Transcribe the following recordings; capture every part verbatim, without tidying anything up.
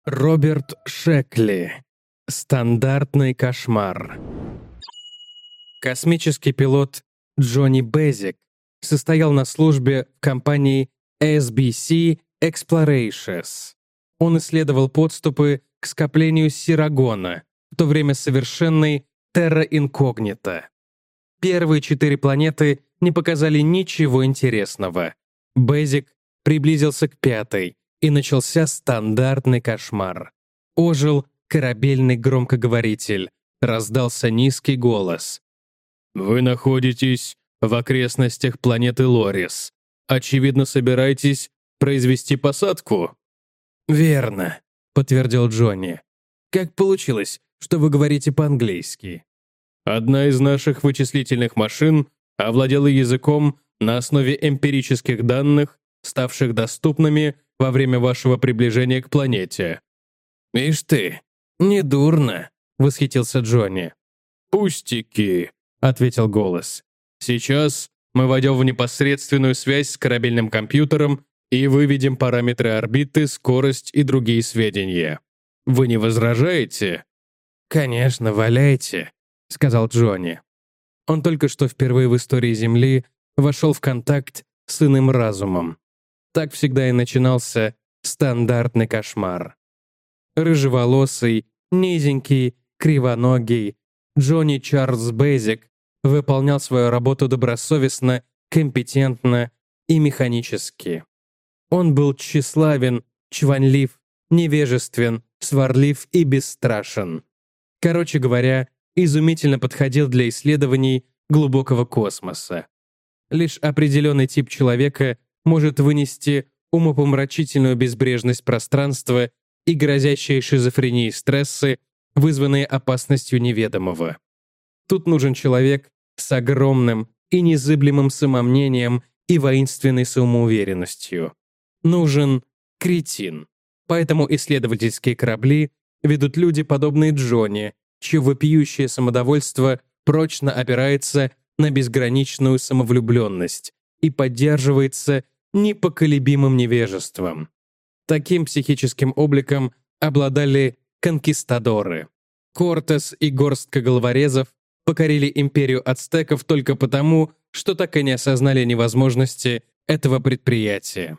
Роберт Шекли. Стандартный кошмар. Космический пилот Джонни Безик состоял на службе в компании эс би си Explorations. Он исследовал подступы к скоплению Сирагона, в то время совершенной Терра Инкогнита. Первые четыре планеты не показали ничего интересного. Безик приблизился к пятой, и начался стандартный кошмар. Ожил корабельный громкоговоритель, раздался низкий голос. «Вы находитесь в окрестностях планеты Лорис. Очевидно, собираетесь произвести посадку?» «Верно», — подтвердил Джонни. «Как получилось, что вы говорите по-английски?» «Одна из наших вычислительных машин овладела языком на основе эмпирических данных, ставших доступными во время вашего приближения к планете». «Ишь ты, недурно», — восхитился Джонни. «Пустяки», — ответил голос. «Сейчас мы войдем в непосредственную связь с корабельным компьютером и выведем параметры орбиты, скорость и другие сведения. Вы не возражаете?» «Конечно, валяйте», — сказал Джонни. Он только что впервые в истории Земли вошел в контакт с иным разумом. Так всегда и начинался стандартный кошмар. Рыжеволосый, низенький, кривоногий, Джонни Чарльз Безик выполнял свою работу добросовестно, компетентно и механически. Он был тщеславен, чванлив, невежествен, сварлив и бесстрашен. Короче говоря, изумительно подходил для исследований глубокого космоса. Лишь определенный тип человека может вынести умопомрачительную безбрежность пространства и грозящие шизофренией стрессы, вызванные опасностью неведомого. Тут нужен человек с огромным и незыблемым самомнением и воинственной самоуверенностью. Нужен кретин. Поэтому исследовательские корабли ведут люди, подобные Джонни, чье вопиющее самодовольство прочно опирается на безграничную самовлюбленность и поддерживается непоколебимым невежеством. Таким психическим обликом обладали конкистадоры. Кортес и горстка головорезов покорили империю ацтеков только потому, что так и не осознали невозможности этого предприятия.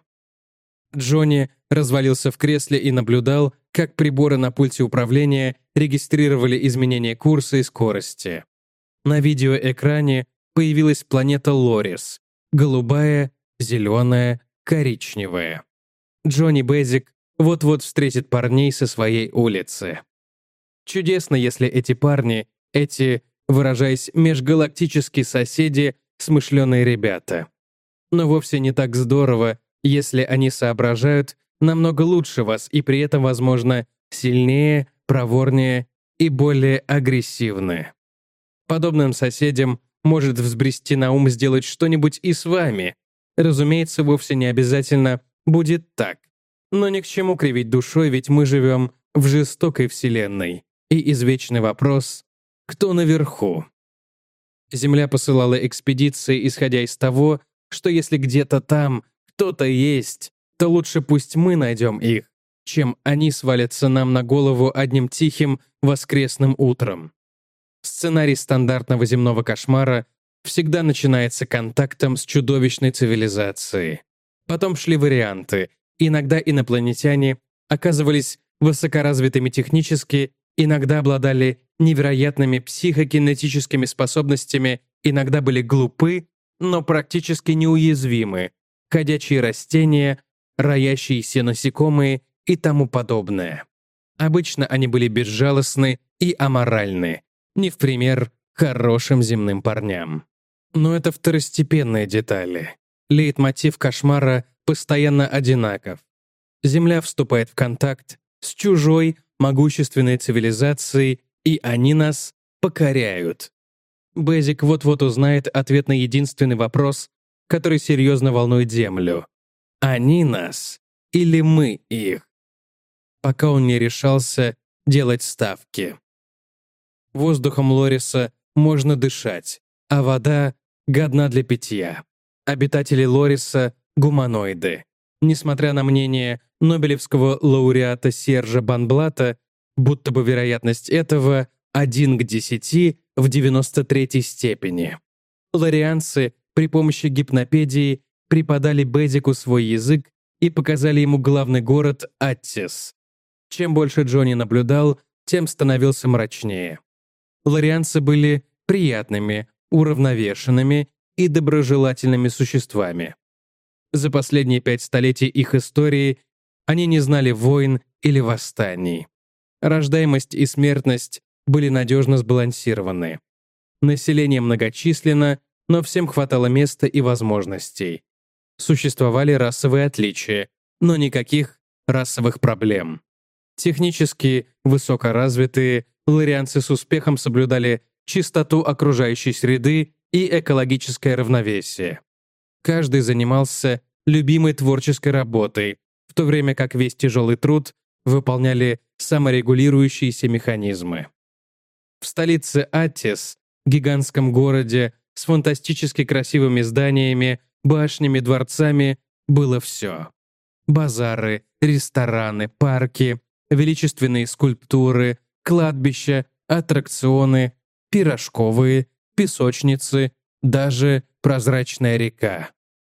Джонни развалился в кресле и наблюдал, как приборы на пульте управления регистрировали изменения курса и скорости. На видеоэкране появилась планета Лорис, голубая, зеленая, коричневая. Джонни Безик вот-вот встретит парней со своей улицы. Чудесно, если эти парни, эти, выражаясь межгалактические соседи, смышленые ребята. Но вовсе не так здорово, если они соображают намного лучше вас и при этом, возможно, сильнее, проворнее и более агрессивны. Подобным соседям может взбрести на ум сделать что-нибудь и с вами. Разумеется, вовсе не обязательно будет так. Но ни к чему кривить душой, ведь мы живем в жестокой вселенной. И извечный вопрос — кто наверху? Земля посылала экспедиции, исходя из того, что если где-то там кто-то есть, то лучше пусть мы найдем их, чем они свалятся нам на голову одним тихим воскресным утром. Сценарий стандартного земного кошмара всегда начинается контактом с чудовищной цивилизацией. Потом шли варианты. Иногда инопланетяне оказывались высокоразвитыми технически, иногда обладали невероятными психокинетическими способностями, иногда были глупы, но практически неуязвимы, ходячие растения, роящиеся насекомые и тому подобное. Обычно они были безжалостны и аморальны, не в пример хорошим земным парням. Но это второстепенные детали. Лейтмотив кошмара постоянно одинаков. Земля вступает в контакт с чужой, могущественной цивилизацией, и они нас покоряют. Безик вот-вот узнает ответ на единственный вопрос, который серьезно волнует Землю. Они нас или мы их? Пока он не решался делать ставки. Воздухом Лориса можно дышать, а вода годна для питья. Обитатели Лориса — гуманоиды. Несмотря на мнение нобелевского лауреата Сержа Банблата, будто бы вероятность этого один к десяти в девяносто третьей степени. Лорианцы при помощи гипнопедии преподали Безику свой язык и показали ему главный город Аттис. Чем больше Джонни наблюдал, тем становился мрачнее. Лорианцы были приятными, уравновешенными и доброжелательными существами. За последние пять столетий их истории они не знали войн или восстаний. Рождаемость и смертность были надежно сбалансированы. Население многочисленно, но всем хватало места и возможностей. Существовали расовые отличия, но никаких расовых проблем. Технически высокоразвитые лорианцы с успехом соблюдали чистоту окружающей среды и экологическое равновесие. Каждый занимался любимой творческой работой, в то время как весь тяжелый труд выполняли саморегулирующиеся механизмы. В столице Аттис, гигантском городе с фантастически красивыми зданиями, башнями, дворцами, было все. Базары, рестораны, парки, величественные скульптуры, кладбища, аттракционы, пирожковые, песочницы, даже прозрачная река.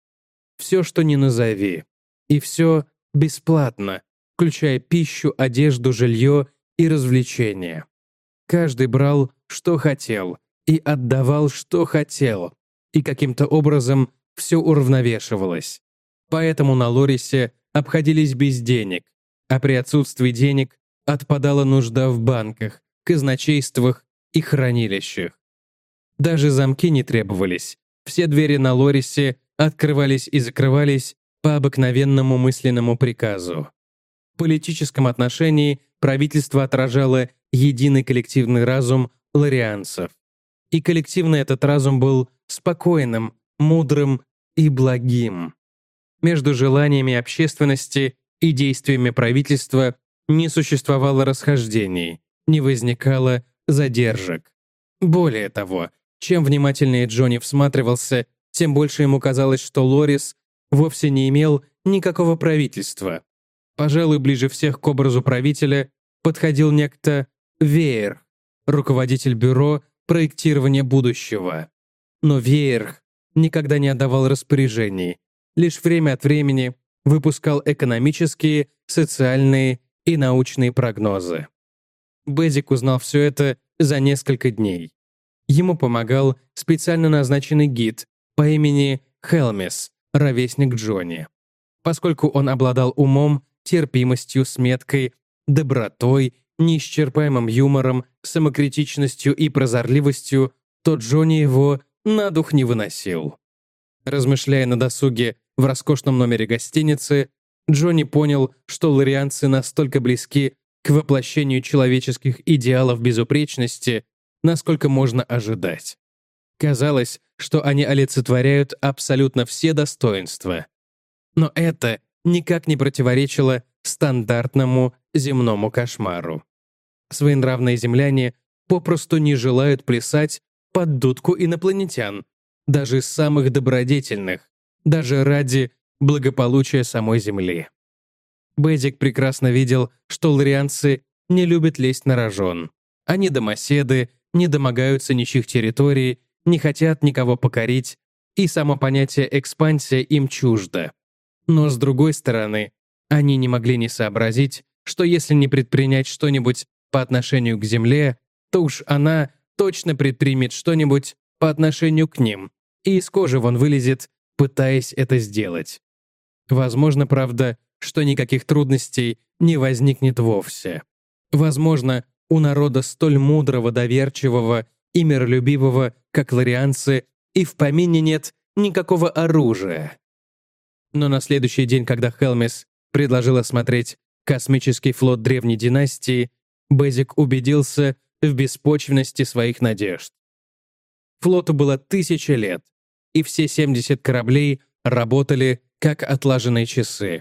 Все, что ни назови. И все бесплатно, включая пищу, одежду, жилье и развлечения. Каждый брал, что хотел, и отдавал, что хотел, и каким-то образом все уравновешивалось. Поэтому на Лорисе обходились без денег, а при отсутствии денег отпадала нужда в банках, казначействах и хранилищах. Даже замки не требовались. Все двери на Лорисе открывались и закрывались по обыкновенному мысленному приказу. В политическом отношении правительство отражало единый коллективный разум лорианцев. И коллективный этот разум был спокойным, мудрым и благим. Между желаниями общественности и действиями правительства не существовало расхождений, не возникало задержек. Более того, чем внимательнее Джонни всматривался, тем больше ему казалось, что Лорис вовсе не имел никакого правительства. Пожалуй, ближе всех к образу правителя подходил некто Веерх, руководитель бюро проектирования будущего. Но Веерх никогда не отдавал распоряжений, лишь время от времени выпускал экономические, социальные и научные прогнозы. Безик узнал все это за несколько дней. Ему помогал специально назначенный гид по имени Хелмис, ровесник Джонни. Поскольку он обладал умом, терпимостью, сметкой, добротой, неисчерпаемым юмором, самокритичностью и прозорливостью, то Джонни его на дух не выносил. Размышляя на досуге в роскошном номере гостиницы, Джонни понял, что лорианцы настолько близки к воплощению человеческих идеалов безупречности, насколько можно ожидать. Казалось, что они олицетворяют абсолютно все достоинства. Но это никак не противоречило стандартному земному кошмару. Своенравные земляне попросту не желают плясать под дудку инопланетян, даже самых добродетельных, даже ради благополучия самой Земли. Безик прекрасно видел, что лорианцы не любят лезть на рожон. Они домоседы, не домогаются ничьих территорий, не хотят никого покорить, и само понятие «экспансия» им чуждо. Но, с другой стороны, они не могли не сообразить, что если не предпринять что-нибудь по отношению к Земле, то уж она точно предпримет что-нибудь по отношению к ним, и из кожи вон вылезет, пытаясь это сделать. Возможно, правда, что никаких трудностей не возникнет вовсе. Возможно, у народа столь мудрого, доверчивого и миролюбивого, как лорианцы, и в помине нет никакого оружия. Но на следующий день, когда Хелмис предложил осмотреть космический флот древней династии, Безик убедился в беспочвенности своих надежд. Флоту было тысяча лет, и все семьдесят кораблей работали как отлаженные часы.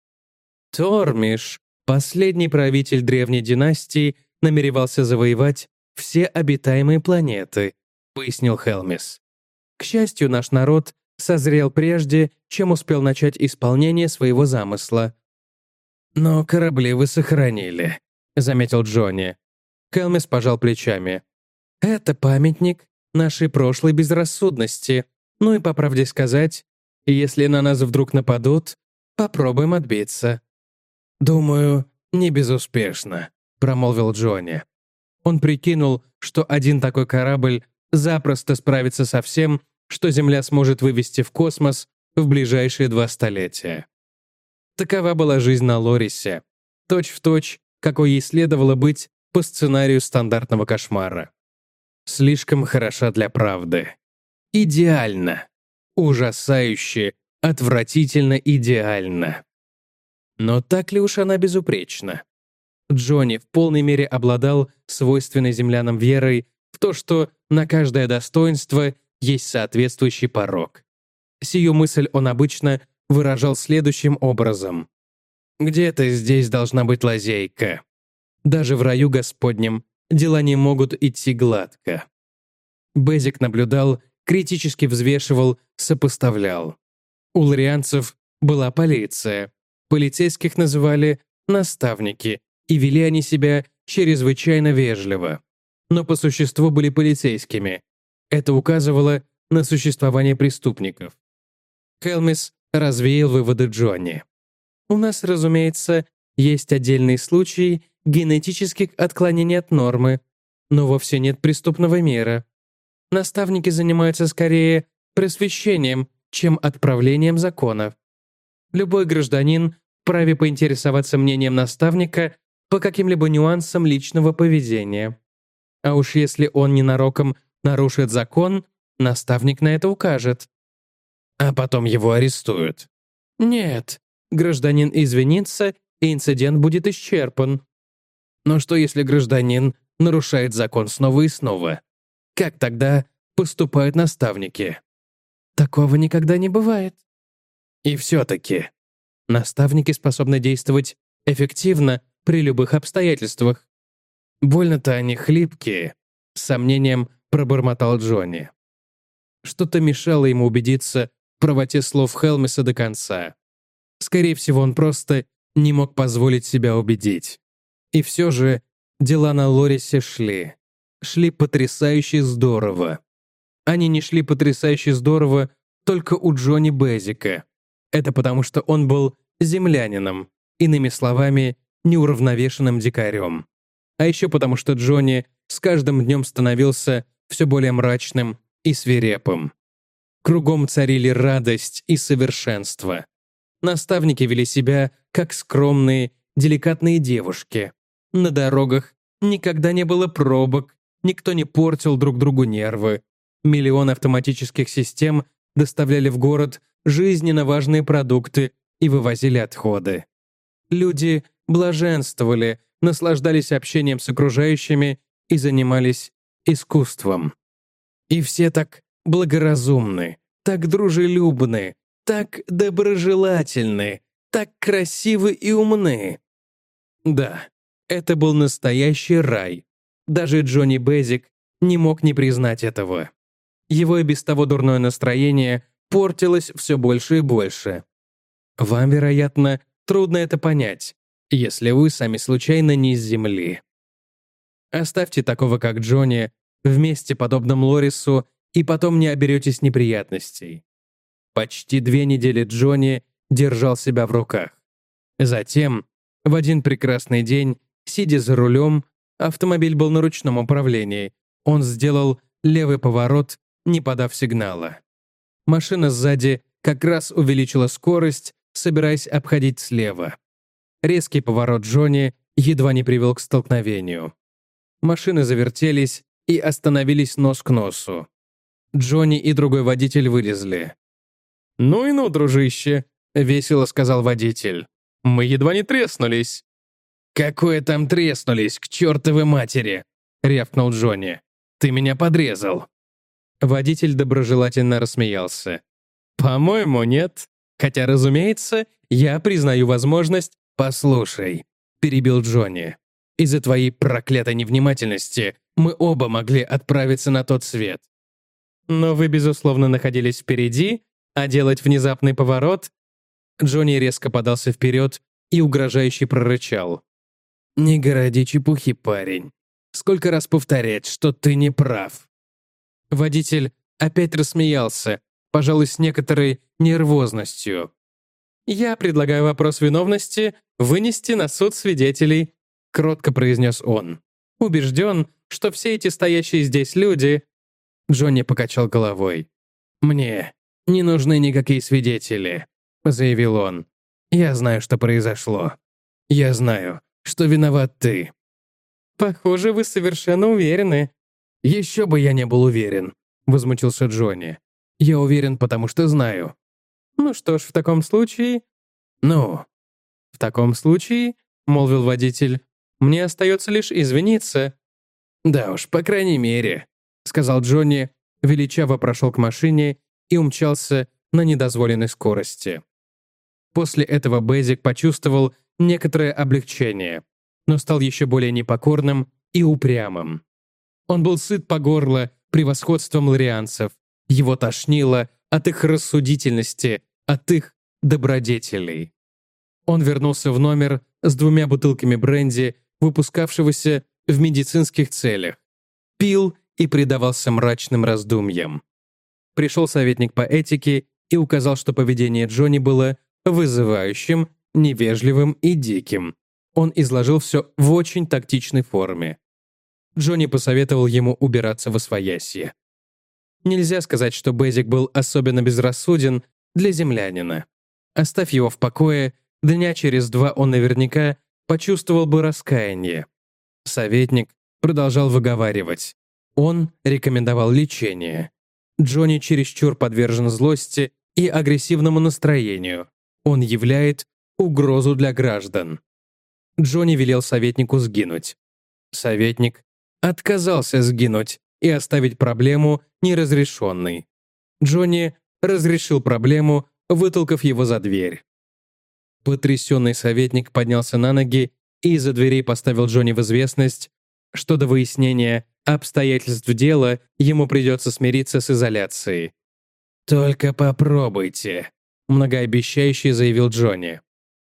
Тормиш, последний правитель древней династии, намеревался завоевать все обитаемые планеты, пояснил Хелмис. К счастью, наш народ созрел прежде, чем успел начать исполнение своего замысла. «Но корабли вы сохранили», — заметил Джонни. Хелмис пожал плечами. «Это памятник нашей прошлой безрассудности. Ну и, по правде сказать, если на нас вдруг нападут, попробуем отбиться». «Думаю, не безуспешно», — промолвил Джонни. Он прикинул, что один такой корабль запросто справится со всем, что Земля сможет вывести в космос в ближайшие два столетия. Такова была жизнь на Лорисе, точь-в-точь, какой ей следовало быть по сценарию стандартного кошмара. Слишком хороша для правды. Идеально. Ужасающе, отвратительно идеально. Но так ли уж она безупречна? Джонни в полной мере обладал свойственной землянам верой в то, что на каждое достоинство есть соответствующий порок. Сию мысль он обычно выражал следующим образом. «Где-то здесь должна быть лазейка. Даже в раю Господнем дела не могут идти гладко». Бэзик наблюдал, критически взвешивал, сопоставлял. У лорианцев была полиция. Полицейских называли наставники, и вели они себя чрезвычайно вежливо. Но по существу были полицейскими. Это указывало на существование преступников. Хелмис развеял выводы Джонни. «У нас, разумеется, есть отдельные случаи генетических отклонений от нормы, но вовсе нет преступного мира. Наставники занимаются скорее просвещением, чем отправлением законов. Любой гражданин вправе поинтересоваться мнением наставника по каким-либо нюансам личного поведения. А уж если он ненароком нарушит закон, наставник на это укажет. А потом его арестуют. Нет, гражданин извинится, и инцидент будет исчерпан. Но что если гражданин нарушает закон снова и снова? Как тогда поступают наставники? Такого никогда не бывает. И все-таки наставники способны действовать эффективно при любых обстоятельствах. Больно-то они хлипкие, с сомнением пробормотал Джонни. Что-то мешало ему убедиться в правоте слов Хелмиса до конца. Скорее всего, он просто не мог позволить себя убедить. И все же дела на Лорисе шли. Шли потрясающе здорово. Они не шли потрясающе здорово только у Джонни Бэзика. Это потому, что он был землянином, иными словами, неуравновешенным дикарем. А еще потому, что Джонни с каждым днем становился все более мрачным и свирепым. Кругом царили радость и совершенство. Наставники вели себя как скромные, деликатные девушки. На дорогах никогда не было пробок, никто не портил друг другу нервы. Миллион автоматических систем доставляли в город жизненно важные продукты и вывозили отходы. Люди блаженствовали, наслаждались общением с окружающими и занимались искусством. И все так благоразумны, так дружелюбны, так доброжелательны, так красивы и умны. Да, это был настоящий рай. Даже Джонни Бэзик не мог не признать этого. Его и без того дурное настроение портилось все больше и больше. Вам, вероятно, трудно это понять, если вы сами случайно не с Земли. Оставьте такого, как Джонни, в месте, подобном Лорису, и потом не оберетесь неприятностей. Почти две недели Джонни держал себя в руках. Затем, в один прекрасный день, сидя за рулем, автомобиль был на ручном управлении, он сделал левый поворот, не подав сигнала. Машина сзади как раз увеличила скорость, собираясь обходить слева. Резкий поворот Джонни едва не привел к столкновению. Машины завертелись и остановились нос к носу. Джонни и другой водитель вылезли. «Ну и ну, дружище», — весело сказал водитель. «Мы едва не треснулись». «Какое там треснулись, к чертовой матери!» — рявкнул Джонни. «Ты меня подрезал». Водитель доброжелательно рассмеялся. «По-моему, нет. Хотя, разумеется, я признаю возможность...» «Послушай», — перебил Джонни, «из-за твоей проклятой невнимательности мы оба могли отправиться на тот свет. Но вы, безусловно, находились впереди, а делать внезапный поворот...» Джонни резко подался вперед, и угрожающе прорычал. «Не городи чепухи, парень. Сколько раз повторять, что ты не прав?» Водитель опять рассмеялся, пожалуй, с некоторой нервозностью. «Я предлагаю вопрос виновности вынести на суд свидетелей», — кротко произнес он. «Убежден, что все эти стоящие здесь люди...» Джонни покачал головой. «Мне не нужны никакие свидетели», — заявил он. «Я знаю, что произошло. Я знаю, что виноват ты». «Похоже, вы совершенно уверены». «Еще бы я не был уверен», — возмутился Джонни. «Я уверен, потому что знаю». «Ну что ж, в таком случае...» «Ну?» «В таком случае», — молвил водитель, «мне остается лишь извиниться». «Да уж, по крайней мере», — сказал Джонни, величаво прошел к машине и умчался на недозволенной скорости. После этого Бэзик почувствовал некоторое облегчение, но стал еще более непокорным и упрямым. Он был сыт по горло превосходством ларианцев, его тошнило от их рассудительности, от их добродетелей. Он вернулся в номер с двумя бутылками бренди, выпускавшегося в медицинских целях, пил и предавался мрачным раздумьям. Пришел советник по этике и указал, что поведение Джонни было вызывающим, невежливым и диким. Он изложил все в очень тактичной форме. Джонни посоветовал ему убираться восвоясье. Нельзя сказать, что Бэзик был особенно безрассуден для землянина. Оставь его в покое, дня через два он наверняка почувствовал бы раскаяние. Советник продолжал выговаривать. Он рекомендовал лечение. Джонни чересчур подвержен злости и агрессивному настроению. Он являет угрозу для граждан. Джонни велел советнику сгинуть. Советник отказался сгинуть и оставить проблему неразрешенной. Джонни разрешил проблему, вытолкав его за дверь. Потрясенный советник поднялся на ноги и из-за дверей поставил Джонни в известность, что до выяснения обстоятельств дела ему придется смириться с изоляцией. «Только попробуйте», — многообещающе заявил Джонни.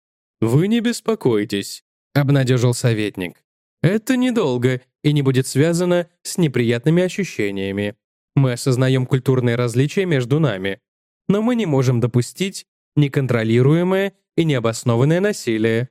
«Вы не беспокойтесь», — обнадежил советник. «Это недолго и не будет связано с неприятными ощущениями. Мы осознаем культурные различия между нами, но мы не можем допустить неконтролируемое и необоснованное насилие.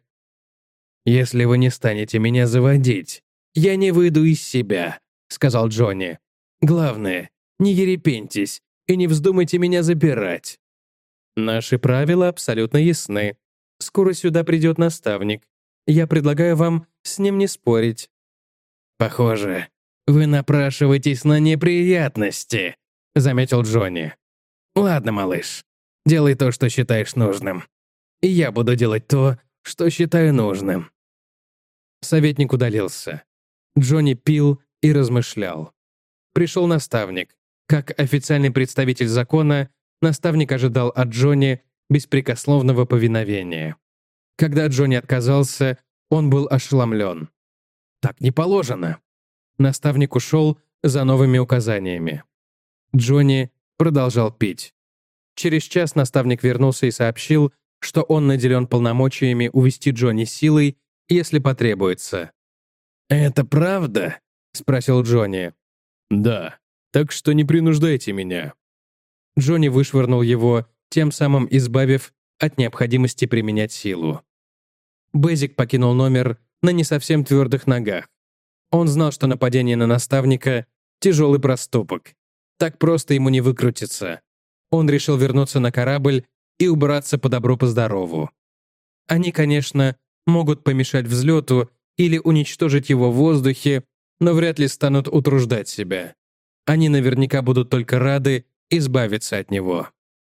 Если вы не станете меня заводить, я не выйду из себя», — сказал Джонни. «Главное, не ерепеньтесь и не вздумайте меня запирать. Наши правила абсолютно ясны. Скоро сюда придет наставник. Я предлагаю вам с ним не спорить». «Похоже, вы напрашиваетесь на неприятности», — заметил Джонни. «Ладно, малыш, делай то, что считаешь нужным. И я буду делать то, что считаю нужным». Советник удалился. Джонни пил и размышлял. Пришел наставник. Как официальный представитель закона, наставник ожидал от Джонни беспрекословного повиновения. Когда Джонни отказался, он был ошеломлен. Так не положено. Наставник ушел за новыми указаниями. Джонни продолжал пить. Через час наставник вернулся и сообщил, что он наделен полномочиями увести Джонни силой, если потребуется. «Это правда?» — спросил Джонни. «Да, так что не принуждайте меня». Джонни вышвырнул его, тем самым избавив от необходимости применять силу. Бэзик покинул номер на не совсем твердых ногах. Он знал, что нападение на наставника — тяжелый проступок. Так просто ему не выкрутиться. Он решил вернуться на корабль и убраться по добру по здорову. Они, конечно, могут помешать взлету или уничтожить его в воздухе, но вряд ли станут утруждать себя. Они наверняка будут только рады избавиться от него.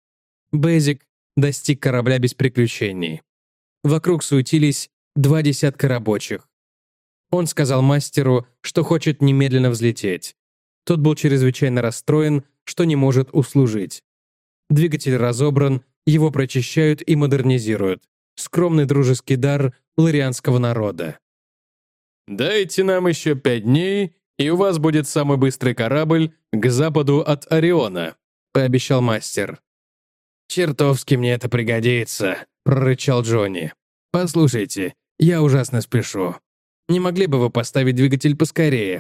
Бэзик достиг корабля без приключений. Вокруг суетились два десятка рабочих. Он сказал мастеру, что хочет немедленно взлететь. Тот был чрезвычайно расстроен, что не может услужить. Двигатель разобран, его прочищают и модернизируют. Скромный дружеский дар ларианского народа. «Дайте нам еще пять дней, и у вас будет самый быстрый корабль к западу от Ориона», — пообещал мастер. «Чертовски мне это пригодится», — прорычал Джонни. «Послушайте, я ужасно спешу. Не могли бы вы поставить двигатель поскорее?»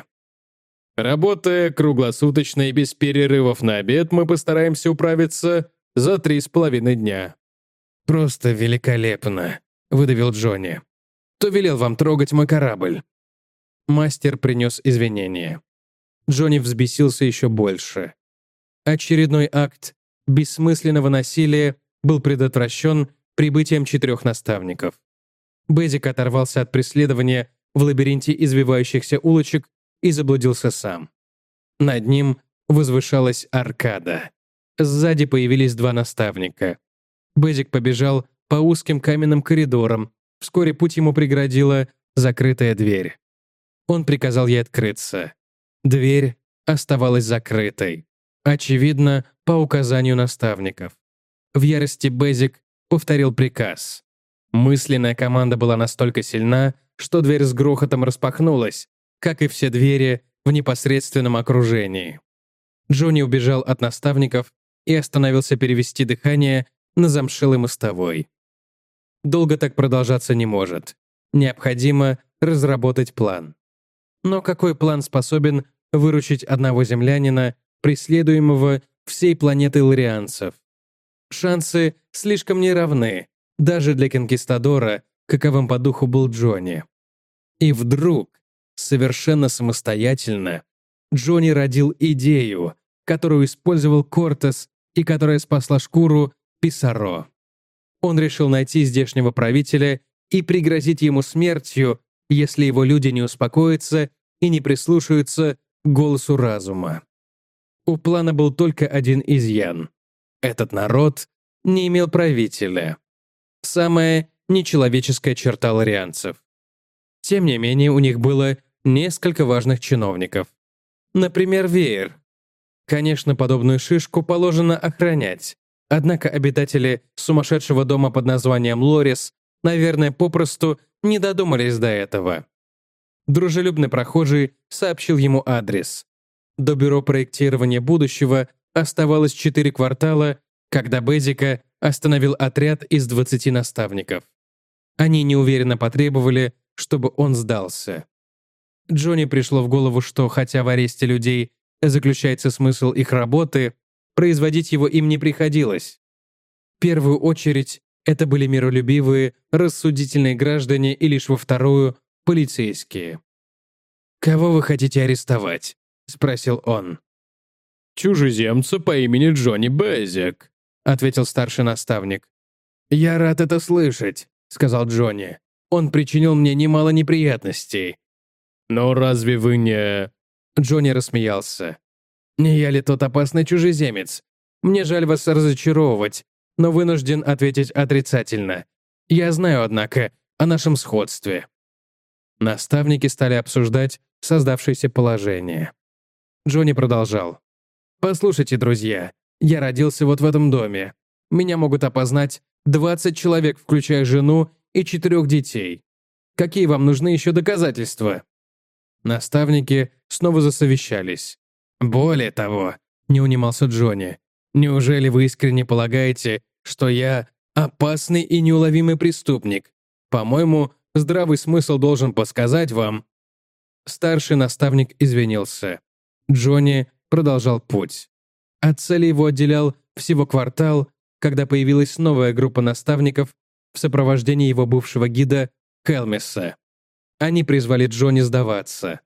«Работая круглосуточно и без перерывов на обед, мы постараемся управиться за три с половиной дня». «Просто великолепно», — выдавил Джонни. «Кто велел вам трогать мой корабль?» Мастер принес извинения. Джонни взбесился еще больше. Очередной акт бессмысленного насилия был предотвращен прибытием четырех наставников. Бэзик оторвался от преследования в лабиринте извивающихся улочек и заблудился сам. Над ним возвышалась аркада. Сзади появились два наставника. Бэзик побежал по узким каменным коридорам. Вскоре путь ему преградила закрытая дверь. Он приказал ей открыться. Дверь оставалась закрытой. Очевидно, по указанию наставников. В ярости Бэзик повторил приказ. Мысленная команда была настолько сильна, что дверь с грохотом распахнулась, как и все двери в непосредственном окружении. Джонни убежал от наставников и остановился перевести дыхание на замшелой мостовой. Долго так продолжаться не может. Необходимо разработать план. Но какой план способен выручить одного землянина, преследуемого всей планетой ларианцев? Шансы слишком неравны, даже для конкистадора, каковым по духу был Джонни. И вдруг, совершенно самостоятельно, Джонни родил идею, которую использовал Кортес и которая спасла шкуру Писаро. Он решил найти здешнего правителя и пригрозить ему смертью, если его люди не успокоятся и не прислушаются к голосу разума. У плана был только один изъян. Этот народ не имел правителя. Самая нечеловеческая черта ларианцев. Тем не менее, у них было несколько важных чиновников. Например, веер. Конечно, подобную шишку положено охранять. Однако обитатели сумасшедшего дома под названием Лорис, наверное, попросту не додумались до этого. Дружелюбный прохожий сообщил ему адрес. До бюро проектирования будущего оставалось четыре квартала, когда Бэзика остановил отряд из двадцати наставников. Они неуверенно потребовали, чтобы он сдался. Джонни пришло в голову, что хотя в аресте людей заключается смысл их работы, производить его им не приходилось. В первую очередь, это были миролюбивые, рассудительные граждане и лишь во вторую – полицейские. «Кого вы хотите арестовать?» – спросил он. «Чужеземца по имени Джонни Бэзик», – ответил старший наставник. «Я рад это слышать», – сказал Джонни. «Он причинил мне немало неприятностей». «Но разве вы не...» Джонни рассмеялся. «Не я ли тот опасный чужеземец? Мне жаль вас разочаровывать, но вынужден ответить отрицательно. Я знаю, однако, о нашем сходстве». Наставники стали обсуждать создавшееся положение. Джонни продолжал. «Послушайте, друзья, я родился вот в этом доме. Меня могут опознать двадцать человек, включая жену и четырех детей. Какие вам нужны еще доказательства?» Наставники снова засовещались. «Более того», — не унимался Джонни, «неужели вы искренне полагаете, что я опасный и неуловимый преступник? По-моему, здравый смысл должен подсказать вам...» Старший наставник извинился. Джонни продолжал путь. От цели его отделял всего квартал, когда появилась новая группа наставников в сопровождении его бывшего гида Хелмиса. Они призвали Джонни сдаваться.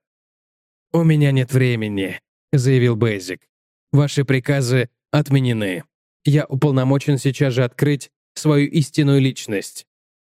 «У меня нет времени», — заявил Бэзик. «Ваши приказы отменены. Я уполномочен сейчас же открыть свою истинную личность».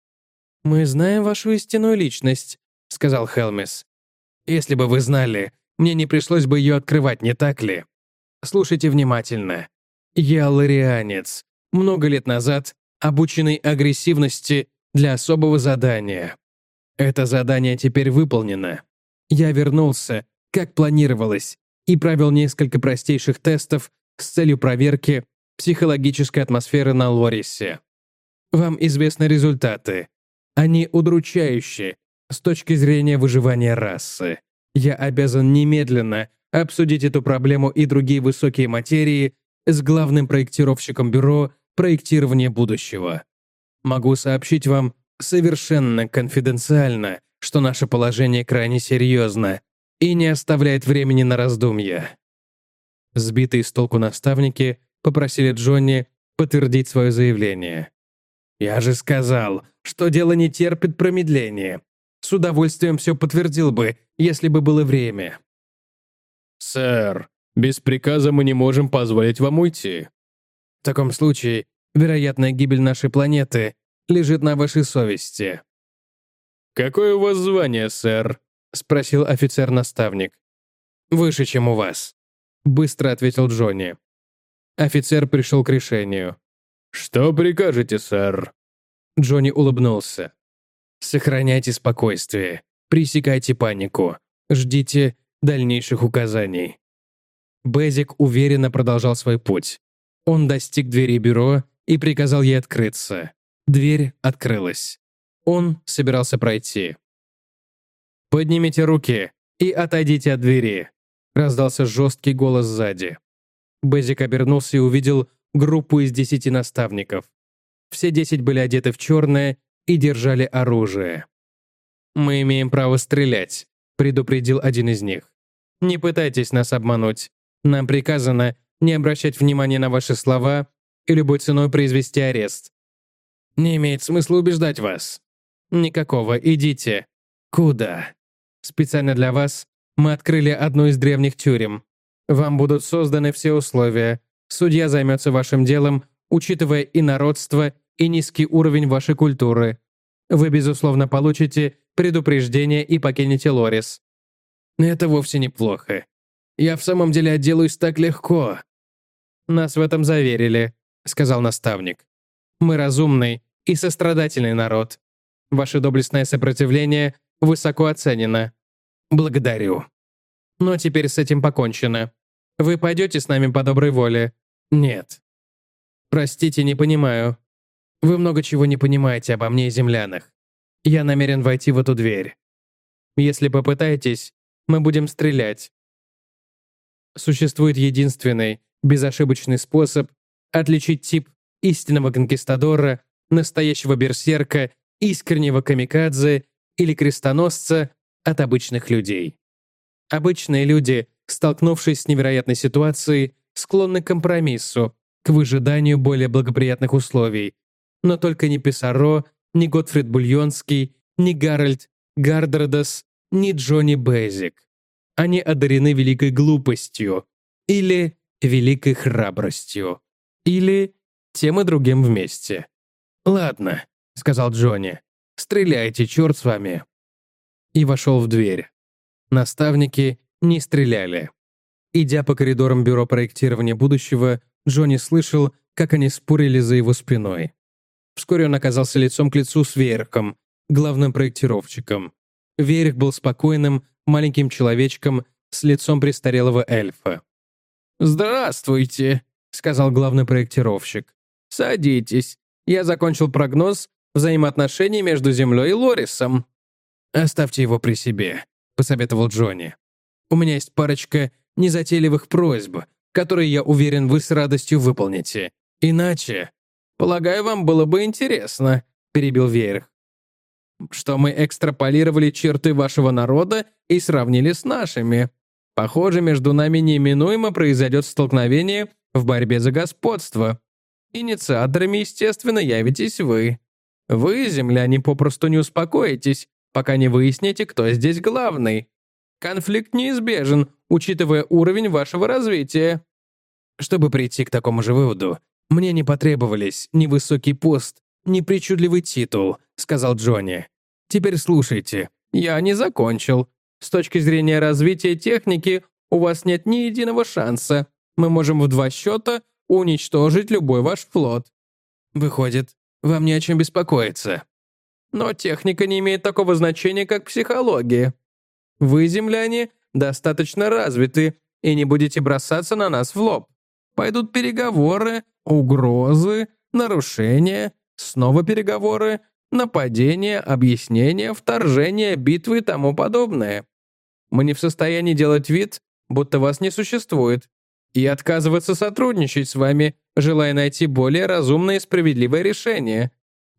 «Мы знаем вашу истинную личность», — сказал Хелмис. «Если бы вы знали, мне не пришлось бы ее открывать, не так ли? Слушайте внимательно. Я ларианец, много лет назад обученный агрессивности для особого задания. Это задание теперь выполнено. Я вернулся, как планировалось, и провел несколько простейших тестов с целью проверки психологической атмосферы на Лорисе. Вам известны результаты. Они удручающие с точки зрения выживания расы. Я обязан немедленно обсудить эту проблему и другие высокие материи с главным проектировщиком бюро проектирования будущего. Могу сообщить вам, совершенно конфиденциально, что наше положение крайне серьезно и не оставляет времени на раздумья». Сбитые с толку наставники попросили Джонни подтвердить свое заявление. «Я же сказал, что дело не терпит промедления. С удовольствием все подтвердил бы, если бы было время». «Сэр, без приказа мы не можем позволить вам уйти». «В таком случае, вероятная гибель нашей планеты лежит на вашей совести». «Какое у вас звание, сэр?» — спросил офицер-наставник. «Выше, чем у вас», — быстро ответил Джонни. Офицер пришел к решению. «Что прикажете, сэр?» Джонни улыбнулся. «Сохраняйте спокойствие, пресекайте панику, ждите дальнейших указаний». Бэзик уверенно продолжал свой путь. Он достиг двери бюро и приказал ей открыться. Дверь открылась. Он собирался пройти. «Поднимите руки и отойдите от двери», — раздался жесткий голос сзади. Бэзик обернулся и увидел группу из десяти наставников. Все десять были одеты в черное и держали оружие. «Мы имеем право стрелять», — предупредил один из них. «Не пытайтесь нас обмануть. Нам приказано не обращать внимания на ваши слова и любой ценой произвести арест. Не имеет смысла убеждать вас. Никакого, идите». «Куда?» «Специально для вас мы открыли одну из древних тюрем. Вам будут созданы все условия. Судья займется вашим делом, учитывая инородство и низкий уровень вашей культуры. Вы, безусловно, получите предупреждение и покинете Лорис». «Это вовсе неплохо. Я в самом деле отделаюсь так легко». «Нас в этом заверили», — сказал наставник. «Мы разумный и сострадательный народ. Ваше доблестное сопротивление высоко оценено. Благодарю. Но теперь с этим покончено. Вы пойдете с нами по доброй воле?» «Нет». «Простите, не понимаю. Вы много чего не понимаете обо мне и землянах. Я намерен войти в эту дверь. Если попытаетесь, мы будем стрелять. Существует единственный, безошибочный способ отличить тип истинного конкистадора, настоящего берсерка, искреннего камикадзе или крестоносца от обычных людей. Обычные люди, столкнувшись с невероятной ситуацией, склонны к компромиссу, к выжиданию более благоприятных условий. Но только ни Писаро, ни Готфрид Бульонский, ни Гарольд Гардредас, ни Джонни Бэзик. Они одарены великой глупостью или великой храбростью, или тем и другим вместе. «Ладно», — сказал Джонни, — «стреляйте, черт с вами». И вошел в дверь. Наставники не стреляли. Идя по коридорам бюро проектирования будущего, Джонни слышал, как они спорили за его спиной. Вскоре он оказался лицом к лицу с Вейрхом, главным проектировщиком. Вейрх был спокойным, маленьким человечком с лицом престарелого эльфа. «Здравствуйте», — сказал главный проектировщик. «Садитесь. Я закончил прогноз взаимоотношений между Землей и Лорисом». «Оставьте его при себе», — посоветовал Джонни. «У меня есть парочка незатейливых просьб, которые, я уверен, вы с радостью выполните. Иначе...» «Полагаю, вам было бы интересно», — перебил Вейрх, «что мы экстраполировали черты вашего народа и сравнили с нашими. Похоже, между нами неминуемо произойдет столкновение в борьбе за господство. Инициаторами, естественно, явитесь вы. Вы, земляне, попросту не успокоитесь, пока не выясните, кто здесь главный. Конфликт неизбежен, учитывая уровень вашего развития». Чтобы прийти к такому же выводу, мне не потребовались ни высокий пост, ни причудливый титул, сказал Джонни. Теперь слушайте, я не закончил. С точки зрения развития техники у вас нет ни единого шанса. Мы можем в два счета уничтожить любой ваш флот. Выходит, вам не о чем беспокоиться. Но техника не имеет такого значения, как психология. Вы, земляне, достаточно развиты и не будете бросаться на нас в лоб. Пойдут переговоры, угрозы, нарушения, снова переговоры, нападения, объяснения, вторжения, битвы и тому подобное. Мы не в состоянии делать вид, будто вас не существует, и отказываться сотрудничать с вами, желая найти более разумное и справедливое решение.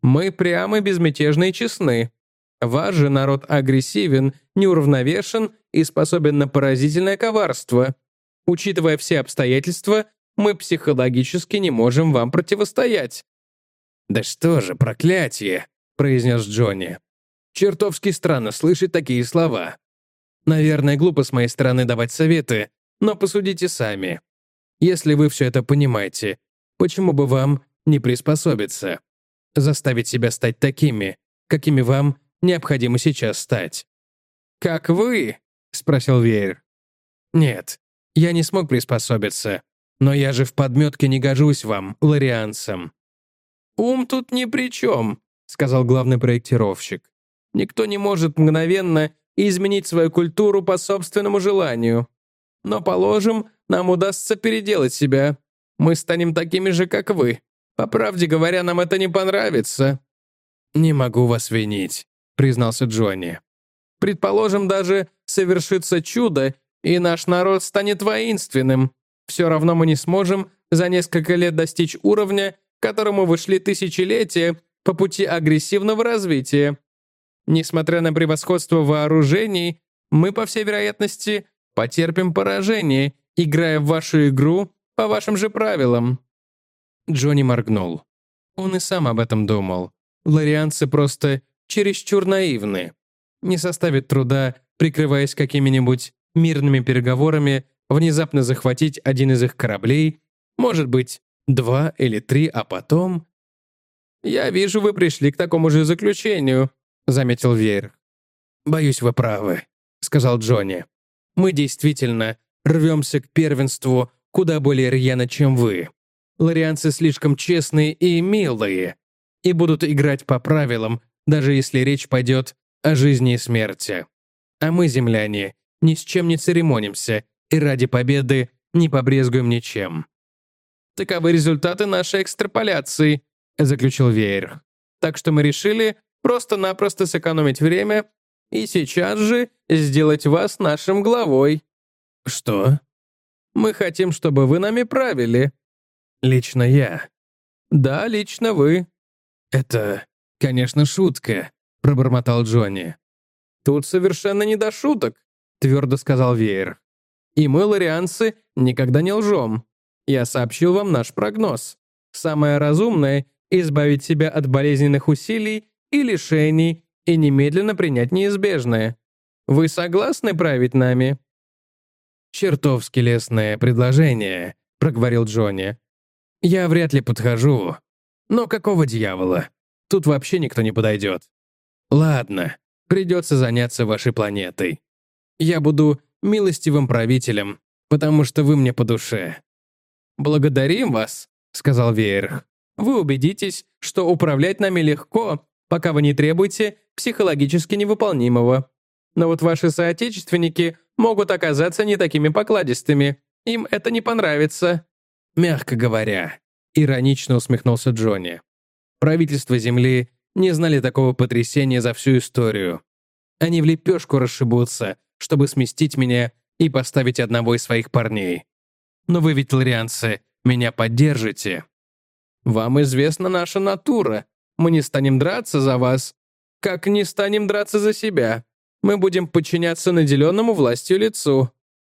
Мы прямо безмятежны и честны. Ваш же народ агрессивен, неуравновешен и способен на поразительное коварство. Учитывая все обстоятельства, мы психологически не можем вам противостоять». «Да что же, проклятие!» — произнес Джонни. «Чертовски странно слышать такие слова. Наверное, глупо с моей стороны давать советы, но посудите сами. Если вы все это понимаете, почему бы вам не приспособиться? Заставить себя стать такими, какими вам необходимо сейчас стать». «Как вы?» — спросил Веер. «Нет, я не смог приспособиться, но я же в подметке не гожусь вам, ларианцам». «Ум тут ни при чем», — сказал главный проектировщик. «Никто не может мгновенно изменить свою культуру по собственному желанию. Но, положим, нам удастся переделать себя. Мы станем такими же, как вы. По правде говоря, нам это не понравится». «Не могу вас винить», — признался Джонни. «Предположим, даже совершится чудо, и наш народ станет воинственным. Все равно мы не сможем за несколько лет достичь уровня, к которому вышли тысячелетия по пути агрессивного развития. Несмотря на превосходство вооружений, мы, по всей вероятности, потерпим поражение, играя в вашу игру по вашим же правилам». Джонни моргнул. Он и сам об этом думал. Ларианцы просто чересчур наивны. Не составит труда, прикрываясь какими-нибудь мирными переговорами, внезапно захватить один из их кораблей, может быть, два или три, а потом... «Я вижу, вы пришли к такому же заключению», — заметил Веер. «Боюсь, вы правы», — сказал Джонни. «Мы действительно рвемся к первенству куда более рьяно, чем вы. Ларианцы слишком честные и милые, и будут играть по правилам, даже если речь пойдет о жизни и смерти. А мы, земляне, ни с чем не церемонимся и ради победы не побрезгуем ничем». «Таковы результаты нашей экстраполяции», — заключил Веер. «Так что мы решили просто-напросто сэкономить время и сейчас же сделать вас нашим главой». «Что?» «Мы хотим, чтобы вы нами правили». «Лично я?» «Да, лично вы». «Это, конечно, шутка», — пробормотал Джонни. «Тут совершенно не до шуток», — твердо сказал Веер. «И мы, ларианцы, никогда не лжем. Я сообщил вам наш прогноз. Самое разумное — избавить себя от болезненных усилий и лишений и немедленно принять неизбежное. Вы согласны править нами?» «Чертовски лестное предложение», — проговорил Джонни. «Я вряд ли подхожу. Но какого дьявола? Тут вообще никто не подойдет. Ладно, придется заняться вашей планетой. Я буду милостивым правителем, потому что вы мне по душе». «Благодарим вас», — сказал Веер. «Вы убедитесь, что управлять нами легко, пока вы не требуете психологически невыполнимого. Но вот ваши соотечественники могут оказаться не такими покладистыми. Им это не понравится». «Мягко говоря», — иронично усмехнулся Джонни. «Правительство Земли не знали такого потрясения за всю историю. Они в лепешку расшибутся, чтобы сместить меня и поставить одного из своих парней. Но вы ведь, ларианцы, меня поддержите». «Вам известна наша натура. Мы не станем драться за вас, как не станем драться за себя. Мы будем подчиняться наделенному властью лицу».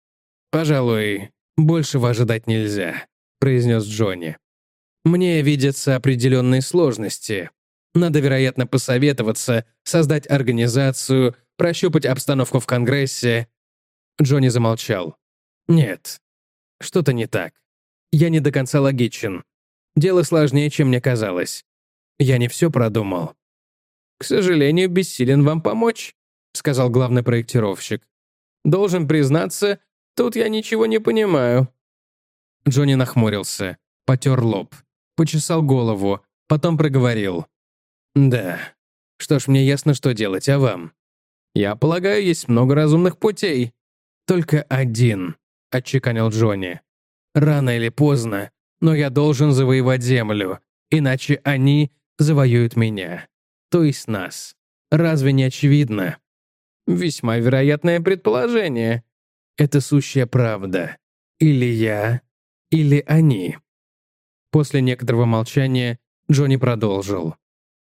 «Пожалуй, большего ожидать нельзя», — произнес Джонни. «Мне видятся определенные сложности. Надо, вероятно, посоветоваться, создать организацию, прощупать обстановку в Конгрессе». Джонни замолчал. «Нет, что-то не так. Я не до конца логичен. Дело сложнее, чем мне казалось. Я не все продумал». «К сожалению, бессилен вам помочь», — сказал главный проектировщик. «Должен признаться, тут я ничего не понимаю». Джонни нахмурился, потер лоб, почесал голову, потом проговорил. «Да. Что ж, мне ясно, что делать, а вам? Я полагаю, есть много разумных путей». «Только один», — отчеканил Джонни. «Рано или поздно, но я должен завоевать Землю, иначе они завоюют меня. То есть нас. Разве не очевидно?» «Весьма вероятное предположение». «Это сущая правда. Или я, или они». После некоторого молчания Джонни продолжил.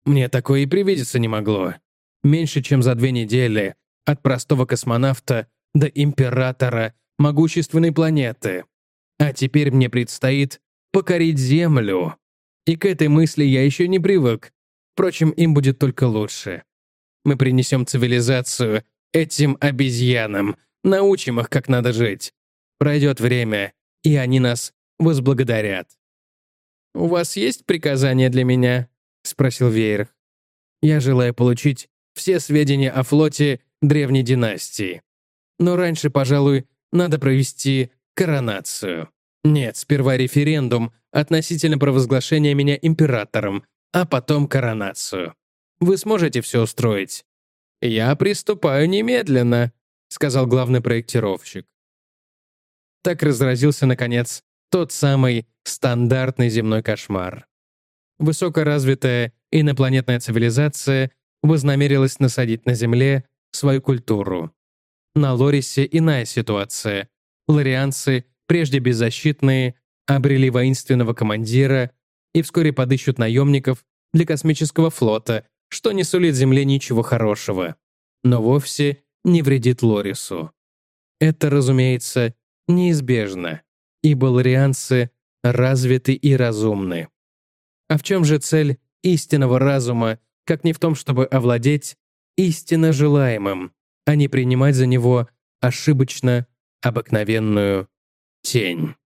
Мне такое и привидеться не могло. Меньше чем за две недели от простого космонавта до императора могущественной планеты. А теперь мне предстоит покорить Землю. И к этой мысли я еще не привык. Впрочем, им будет только лучше. Мы принесем цивилизацию этим обезьянам, научим их, как надо жить. Пройдет время, и они нас возблагодарят. «У вас есть приказания для меня?» — спросил Вейрах. «Я желаю получить все сведения о флоте древней династии. Но раньше, пожалуй, надо провести коронацию. Нет, сперва референдум относительно провозглашения меня императором, а потом коронацию. Вы сможете все устроить?» «Я приступаю немедленно», — сказал главный проектировщик. Так разразился, наконец, тот самый стандартный земной кошмар. Высокоразвитая инопланетная цивилизация вознамерилась насадить на Земле свою культуру. На Лорисе иная ситуация. Лорианцы, прежде беззащитные, обрели воинственного командира и вскоре подыщут наемников для космического флота, что не сулит Земле ничего хорошего, но вовсе не вредит Лорису. Это, разумеется, неизбежно, ибо лорианцы развиты и разумны. А в чем же цель истинного разума, как не в том, чтобы овладеть истинно желаемым, а не принимать за него ошибочно обыкновенную тень?